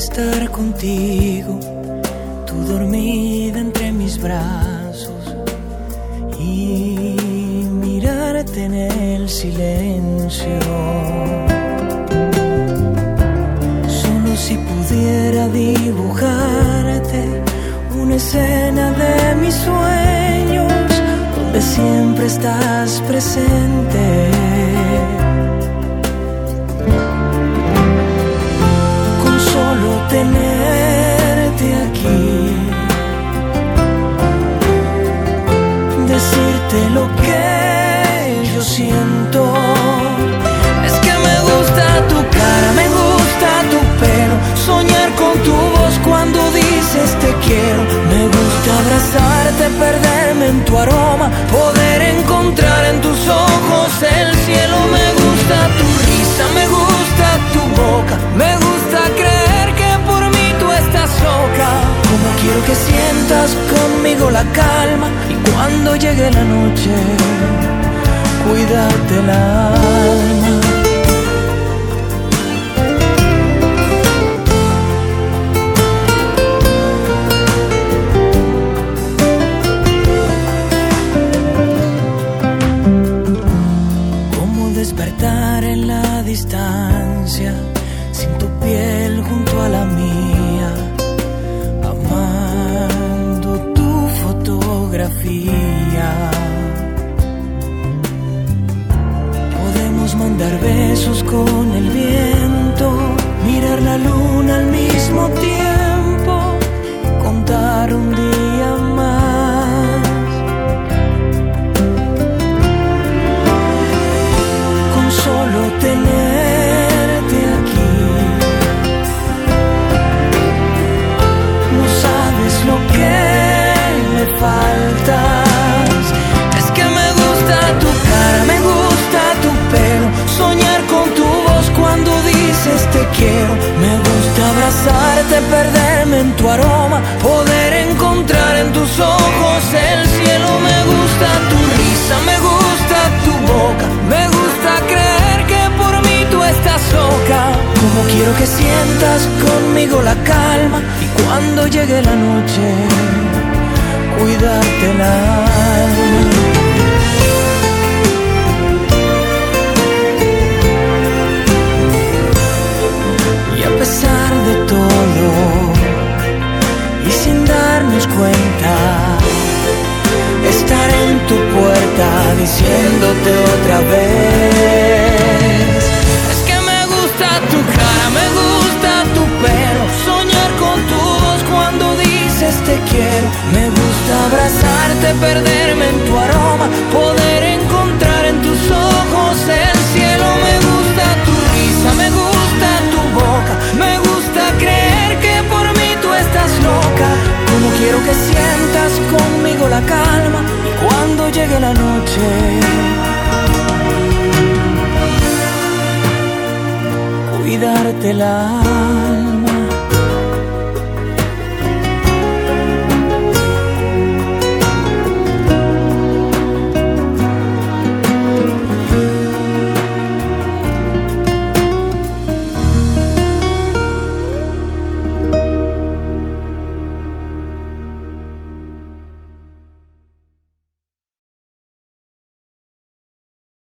estar contigo, tú dormida entre mis brazos, y mirarte en el silencio. Solo si pudiera dibujarte una escena de mis sueños, donde siempre estás presente. Con solo tenerte aquí, decirte lo que yo siento. Es que me gusta tu cara, me gusta tu pelo, soñar con tu voz cuando dices te quiero. Me gusta abrazarte, perderme en tu aroma, poder encontrar en tus ojos el cielo. Me gusta tu risa, me gusta tu boca, me gusta creer que por mí tú estás loca. Como quiero que sientas conmigo la calma, y cuando llegue la noche, cuídate el alma. Despertar en la distancia, sin tu piel junto a la mía, amando tu fotografía. Podemos mandar besos con el viento, mirar la luna al mismo tiempo, contar un día más. Solo tenerte aquí, no sabes lo que me faltas. Es que me gusta tu cara, me gusta tu pelo, soñar con tu voz cuando dices te quiero. Me gusta abrazarte, perderme en tu aroma, poder encontrar en tus ojos el cielo. Me gusta tu risa, me gusta tu boca, me gusta creer que por mí tú estás loca. Como quiero que sientas conmigo la calma, y cuando llegue la noche, cuidarte el alma. Y a pesar de todo, y sin darnos cuenta, estar en tu puerta diciéndote otra vez. Es que me gusta tu cara, me gusta tu pelo, soñar con tu voz cuando dices te quiero. Me gusta abrazarte, perderme en tu aroma, poder encontrar en tus ojos el cielo. Me gusta tu risa, me gusta tu boca, me gusta creer que por mí tú estás loca. Como quiero que sientas conmigo la calma, y cuando llegue la noche, cuidarte el alma.